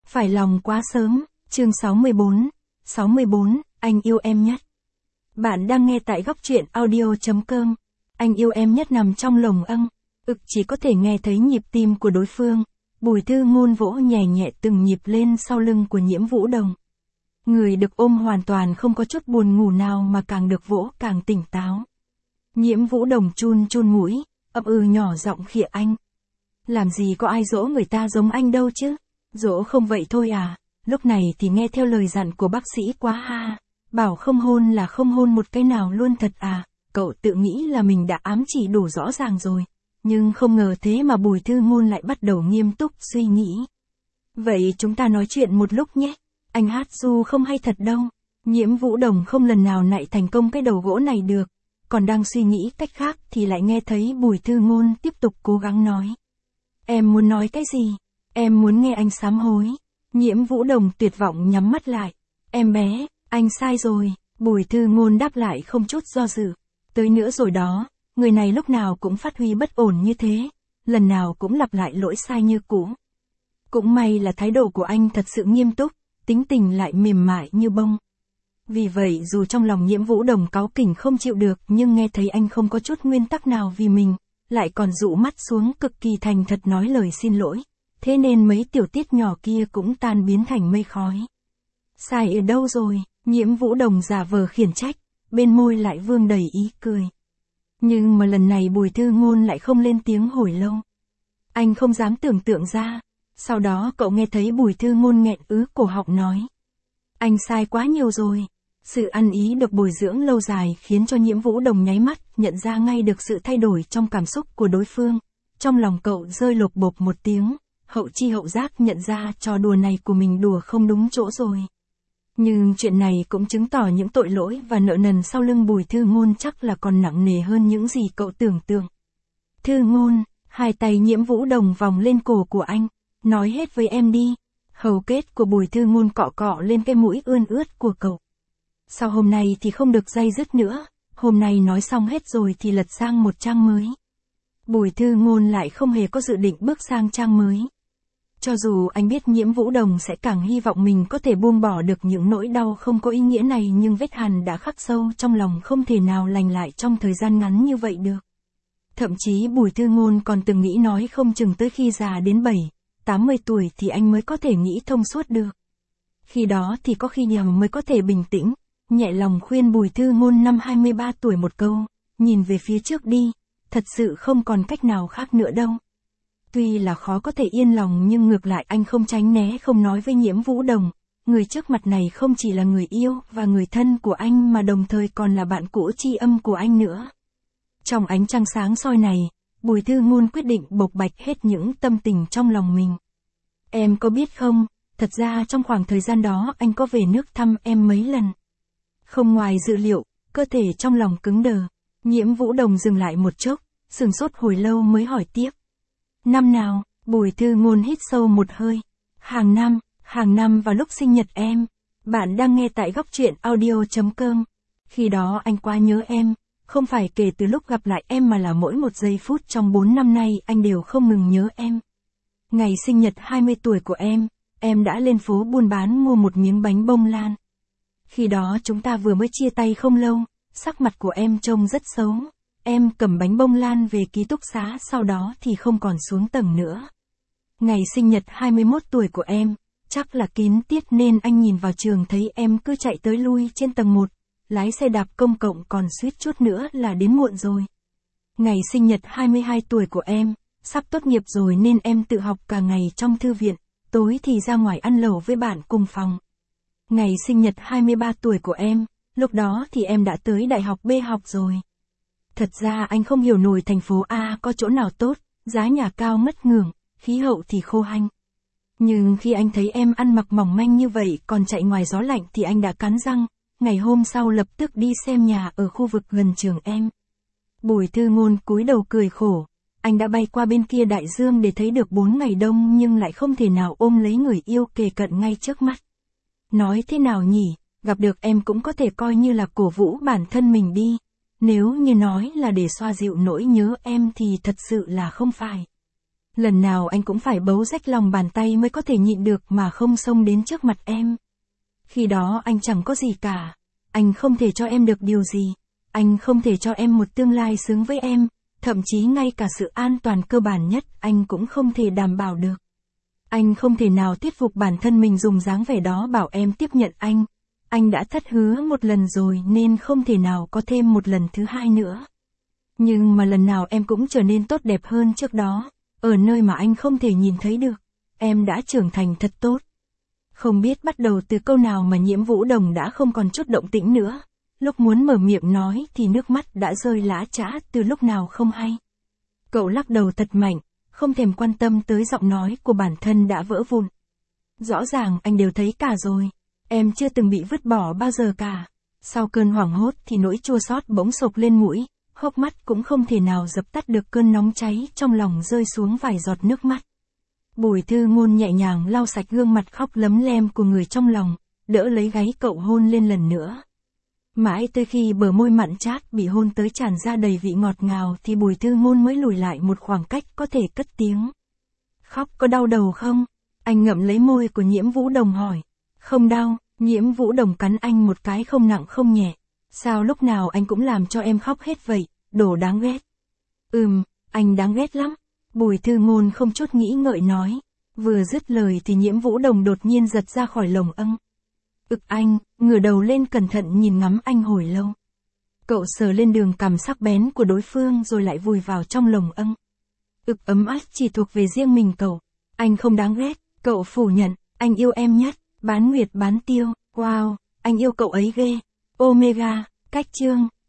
Phải lòng quá sớm, chương 64, anh yêu em nhất. Bạn đang nghe tại góc truyện audio.com. Anh yêu em nhất nằm trong lồng âng, chỉ có thể nghe thấy nhịp tim của đối phương. Bùi Thư Ngôn vỗ nhẹ nhẹ từng nhịp lên sau lưng của Nhiễm Vũ Đồng. Người được ôm hoàn toàn không có chút buồn ngủ nào mà càng được vỗ càng tỉnh táo. Nhiễm Vũ Đồng chun chun mũi, ậm nhỏ giọng khịa anh. Làm gì có ai dỗ người ta giống anh đâu chứ, dỗ không vậy thôi à, lúc này thì nghe theo lời dặn của bác sĩ quá ha, bảo không hôn là không hôn một cái nào luôn thật à, cậu tự nghĩ là mình đã ám chỉ đủ rõ ràng rồi, nhưng không ngờ thế mà Bùi Thư Ngôn lại bắt đầu nghiêm túc suy nghĩ. Vậy chúng ta nói chuyện một lúc nhé, anh hát ru không hay thật đâu. Nhiễm Vũ Đồng không lần nào nạy thành công cái đầu gỗ này được, còn đang suy nghĩ cách khác thì lại nghe thấy Bùi Thư Ngôn tiếp tục cố gắng nói. Em muốn nói cái gì? Em muốn nghe anh sám hối. Nhiễm Vũ Đồng tuyệt vọng nhắm mắt lại. Em bé, anh sai rồi. Bùi Thư Ngôn đáp lại không chút do dự. Tới nữa rồi đó, người này lúc nào cũng phát huy bất ổn như thế, lần nào cũng lặp lại lỗi sai như cũ. Cũng may là thái độ của anh thật sự nghiêm túc, tính tình lại mềm mại như bông. Vì vậy dù trong lòng Nhiễm Vũ Đồng cáu kỉnh không chịu được nhưng nghe thấy anh không có chút nguyên tắc nào vì mình, lại còn dụ mắt xuống cực kỳ thành thật nói lời xin lỗi. Thế nên mấy tiểu tiết nhỏ kia cũng tan biến thành mây khói. Sai ở đâu rồi? Nhiễm Vũ Đồng giả vờ khiển trách, bên môi lại vương đầy ý cười. Nhưng mà lần này Bùi Thư Ngôn lại không lên tiếng hồi lâu. Anh không dám tưởng tượng ra. Sau đó cậu nghe thấy Bùi Thư Ngôn nghẹn cổ họng nói. Anh sai quá nhiều rồi. Sự ăn ý được bồi dưỡng lâu dài khiến cho Nhiễm Vũ Đồng nháy mắt nhận ra ngay được sự thay đổi trong cảm xúc của đối phương. Trong lòng cậu rơi lột bột một tiếng, hậu chi hậu giác nhận ra trò đùa này của mình đùa không đúng chỗ rồi. Nhưng chuyện này cũng chứng tỏ những tội lỗi và nợ nần sau lưng Bùi Thư Ngôn chắc là còn nặng nề hơn những gì cậu tưởng tượng. Thư Ngôn, hai tay Nhiễm Vũ Đồng vòng lên cổ của anh, nói hết với em đi. Hầu kết của Bùi Thư Ngôn cọ cọ lên cái mũi ươn ướt của cậu. Sau hôm nay thì không được day dứt nữa, hôm nay nói xong hết rồi thì lật sang một trang mới. Bùi Thư Ngôn lại không hề có dự định bước sang trang mới. Cho dù anh biết Nhiễm Vũ Đồng sẽ càng hy vọng mình có thể buông bỏ được những nỗi đau không có ý nghĩa này nhưng vết hằn đã khắc sâu trong lòng không thể nào lành lại trong thời gian ngắn như vậy được. Thậm chí Bùi Thư Ngôn còn từng nghĩ nói không chừng tới khi già đến 70 tuổi thì anh mới có thể nghĩ thông suốt được. Khi đó thì có khi nhầm mới có thể bình tĩnh, nhẹ lòng khuyên Bùi Thư Ngôn năm 23 tuổi một câu, nhìn về phía trước đi, thật sự không còn cách nào khác nữa đâu. Tuy là khó có thể yên lòng nhưng ngược lại anh không tránh né không nói với Nhiễm Vũ Đồng, người trước mặt này không chỉ là người yêu và người thân của anh mà đồng thời còn là bạn cũ tri âm của anh nữa. Trong ánh trăng sáng soi này, Bùi Thư Ngôn quyết định bộc bạch hết những tâm tình trong lòng mình. Em có biết không, thật ra trong khoảng thời gian đó anh có về nước thăm em mấy lần. Không ngoài dự liệu, cơ thể trong lòng cứng đờ. Nhiễm Vũ Đồng dừng lại một chốc, sửng sốt hồi lâu mới hỏi tiếp. Năm nào? Bùi Thư Ngôn hít sâu một hơi. Hàng năm vào lúc sinh nhật em. Bạn đang nghe tại góc truyện audio.com. Khi đó anh quá nhớ em, không phải kể từ lúc gặp lại em mà là mỗi một giây phút trong 4 năm nay anh đều không ngừng nhớ em. Ngày sinh nhật 20 tuổi của em đã lên phố buôn bán mua một miếng bánh bông lan. Khi đó chúng ta vừa mới chia tay không lâu, sắc mặt của em trông rất xấu. Em cầm bánh bông lan về ký túc xá sau đó thì không còn xuống tầng nữa. Ngày sinh nhật 21 tuổi của em, chắc là kín tiết nên anh nhìn vào trường thấy em cứ chạy tới lui trên tầng 1, lái xe đạp công cộng còn suýt chút nữa là đến muộn rồi. Ngày sinh nhật 22 tuổi của em, sắp tốt nghiệp rồi nên em tự học cả ngày trong thư viện, tối thì ra ngoài ăn lẩu với bạn cùng phòng. Ngày sinh nhật 23 tuổi của em, lúc đó thì em đã tới đại học B học rồi. Thật ra anh không hiểu nổi thành phố A có chỗ nào tốt, giá nhà cao ngất ngưởng, khí hậu thì khô hanh. Nhưng khi anh thấy em ăn mặc mỏng manh như vậy còn chạy ngoài gió lạnh thì anh đã cắn răng, ngày hôm sau lập tức đi xem nhà ở khu vực gần trường em. Bùi Thư Ngôn cúi đầu cười khổ, anh đã bay qua bên kia đại dương để thấy được 4 ngày đông nhưng lại không thể nào ôm lấy người yêu kề cận ngay trước mắt. Nói thế nào nhỉ, gặp được em cũng có thể coi như là cổ vũ bản thân mình đi. Nếu như nói là để xoa dịu nỗi nhớ em thì thật sự là không phải. Lần nào anh cũng phải bấu rách lòng bàn tay mới có thể nhịn được mà không xông đến trước mặt em. Khi đó anh chẳng có gì cả. Anh không thể cho em được điều gì. Anh không thể cho em một tương lai xứng với em. Thậm chí ngay cả sự an toàn cơ bản nhất anh cũng không thể đảm bảo được. Anh không thể nào thuyết phục bản thân mình dùng dáng vẻ đó bảo em tiếp nhận anh. Anh đã thất hứa một lần rồi nên không thể nào có thêm một lần thứ hai nữa. Nhưng mà lần nào em cũng trở nên tốt đẹp hơn trước đó. Ở nơi mà anh không thể nhìn thấy được. Em đã trưởng thành thật tốt. Không biết bắt đầu từ câu nào mà Nhiễm Vũ Đồng đã không còn chút động tĩnh nữa. Lúc muốn mở miệng nói thì nước mắt đã rơi lã chã từ lúc nào không hay. Cậu lắc đầu thật mạnh, không thèm quan tâm tới giọng nói của bản thân đã vỡ vụn. Rõ ràng anh đều thấy cả rồi. Em chưa từng bị vứt bỏ bao giờ cả. Sau cơn hoảng hốt thì nỗi chua xót bỗng sộc lên mũi, hốc mắt cũng không thể nào dập tắt được cơn nóng cháy trong lòng rơi xuống vài giọt nước mắt. Bùi Thư Ngôn nhẹ nhàng lau sạch gương mặt khóc lấm lem của người trong lòng, đỡ lấy gáy cậu hôn lên lần nữa. Mãi tới khi bờ môi mặn chát bị hôn tới tràn ra đầy vị ngọt ngào thì Bùi Thư Ngôn mới lùi lại một khoảng cách có thể cất tiếng. Khóc có đau đầu không? Anh ngậm lấy môi của Nhiễm Vũ Đồng hỏi. Không đau, Nhiễm Vũ Đồng cắn anh một cái không nặng không nhẹ. Sao lúc nào anh cũng làm cho em khóc hết vậy, đồ đáng ghét. Anh đáng ghét lắm. Bùi Thư Ngôn không chút nghĩ ngợi nói. Vừa dứt lời thì Nhiễm Vũ Đồng đột nhiên giật ra khỏi lồng âng. Anh, ngửa đầu lên cẩn thận nhìn ngắm anh hồi lâu. Cậu sờ lên đường cằm sắc bén của đối phương rồi lại vùi vào trong lồng âng. Ấm áp chỉ thuộc về riêng mình cậu. Anh không đáng ghét, cậu phủ nhận, anh yêu em nhất, bán nguyệt bán tiêu, wow, anh yêu cậu ấy ghê. Omega, cách chương.